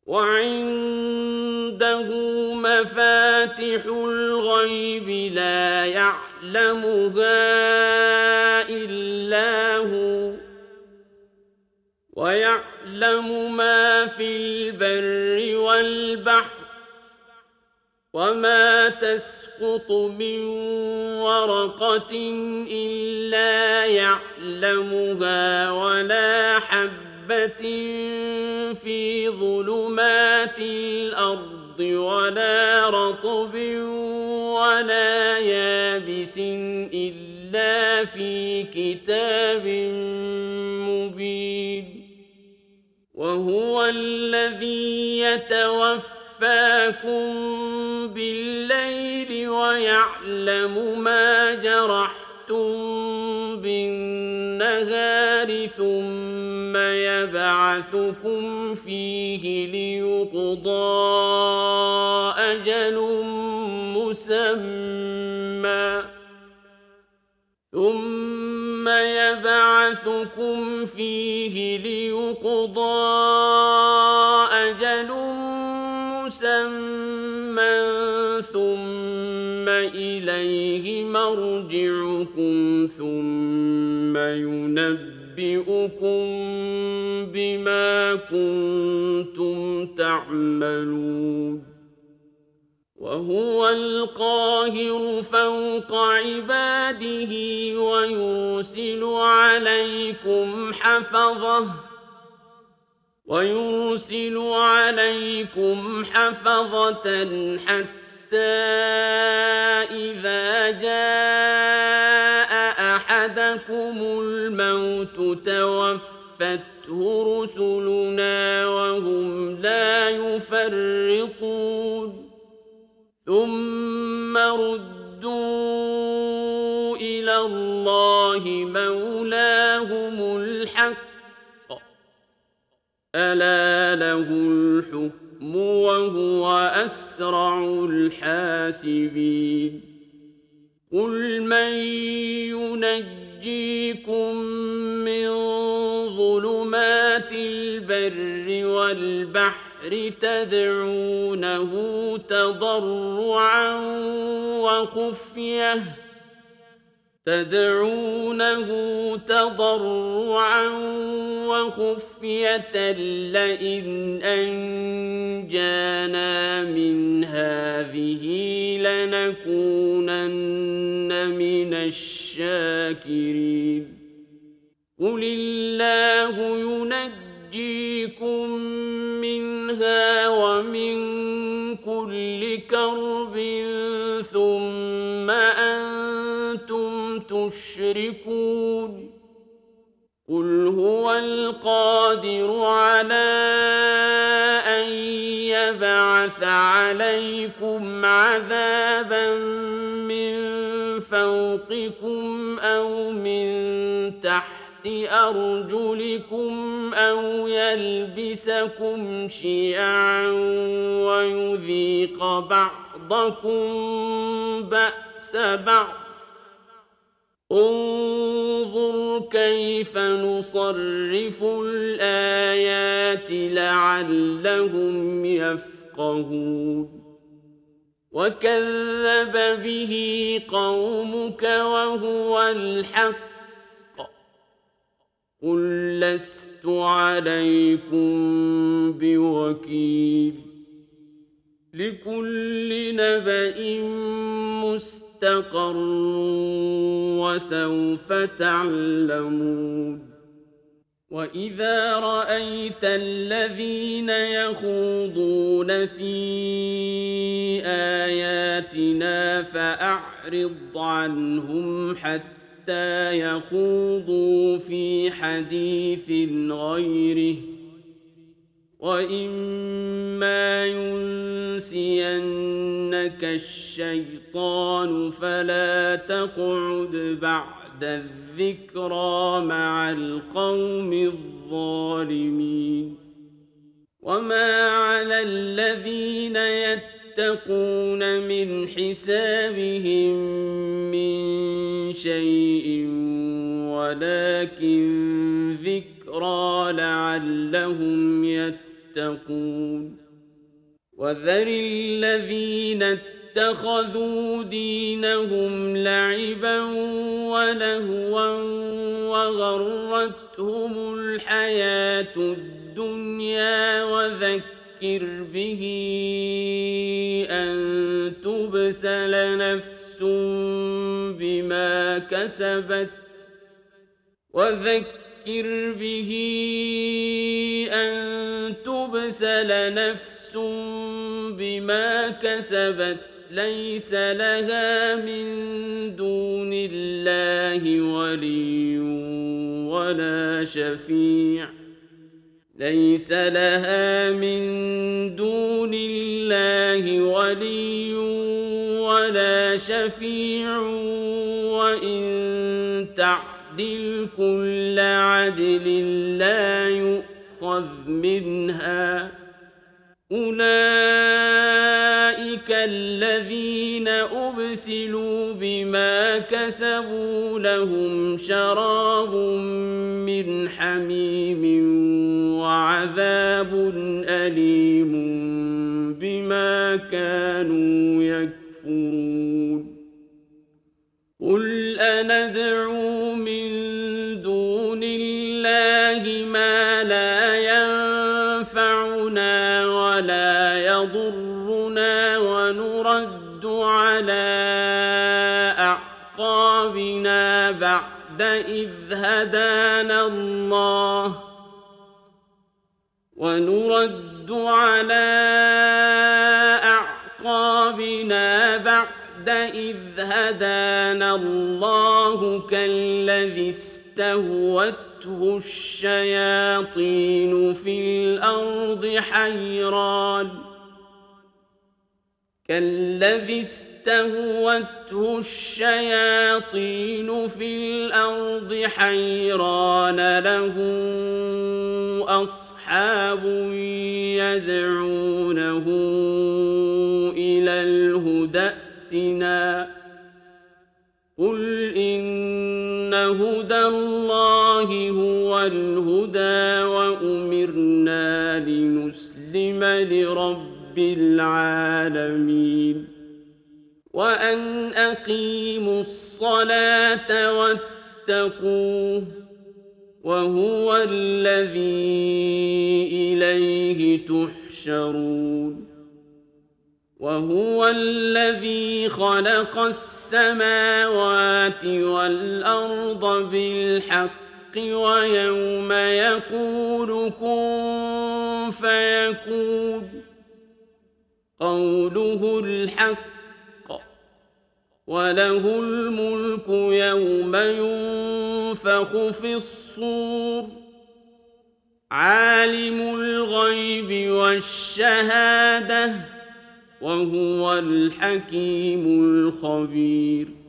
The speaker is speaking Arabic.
وعنده مفاتح الغيب لا يعلمها إلا هو ويعلم ما في البر والبحر وما تسقط من ورقة إلا يعلمها ولا حبة في ظلمات الأرض ولا رطب ولا يابس إلا في كتاب مبين وهو الذي يتوفاكم بالليل ويعلم ما جرحتم بالنهار ثم يبعثكم فيه ليقضى أجل مسمى ثم يبعثكم فيه ليقضى أجل مسمى ثم إليه مرجعكم ثم ينبئكم بما كنتم تعملون وهو القاهر فوق عباده ويرسل عليكم حفظة حتى إذا جاء أحدكم الموت توفته رسلنا وهم لا يفرطون ثم ردوا إلى الله مولاهم الحق ألا له الحكم وهو أسرع الحاسبين قل من ينجيكم من ظلمات البر والبحر تدعونه تضرعا وخفية لئن أنجانا من هذه لنكونن من الشاكرين قل الله ينجيكم منها ومن كل كرب ثم أنتم تشركون قل هو القادر على أن يبعث عليكم عذابا من فوقكم أو من تحت أرجلكم أو يلبسكم شيعا ويذيق بعضكم بأس بعض انظر كيف نصرف الآيات لعلهم يفقهون وكذب به قومك وهو الحق قل لست عليكم بوكيل لكل نبأ مستقر وسوف تعلمون وإذا رأيت الذين يخوضون في آياتنا فأعرض عنهم حتى يخوضوا في حديث غيره وإما ينسينك الشيطان فلا تقعد بعد الذكرى مع القوم الظالمين وما على الذين يتقون من حسابهم من شيء ولكن ذكرى لعلهم يتقون يتقون وذر الذين اتخذوا دينهم لعبا ولهوا وغرتهم الحياة الدنيا وذكر به أن تبسل نفس بما كسبت ليس لها من دون الله ولي ولا شفيع وإن تعدل كل عدل لا يؤخذ منها أولئك الذين أبسلوا بما كسبوا لهم شراب من حميم وعذاب أليم بما كانوا يكفرون قل أندعو من دون الله ما لا ينفعنا ولا يضرنا ونرد على أعقابنا بعد إذ هدانا الله كالذي استهوته الشياطين في الأرض حيران له أصحاب يدعونه إلى الهدى ائتنا قل إن هدى الله هو الهدى وأمرنا لنسلم لرب العالمين وأن أقيموا الصلاة واتقوه وهو الذي إليه تحشرون وهو الذي خلق السماوات والأرض بالحق ويوم يقول كن فيكون قوله الحق وله الملك يوم ينفخ في الصور عالم الغيب والشهادة وهو الحكيم الخبير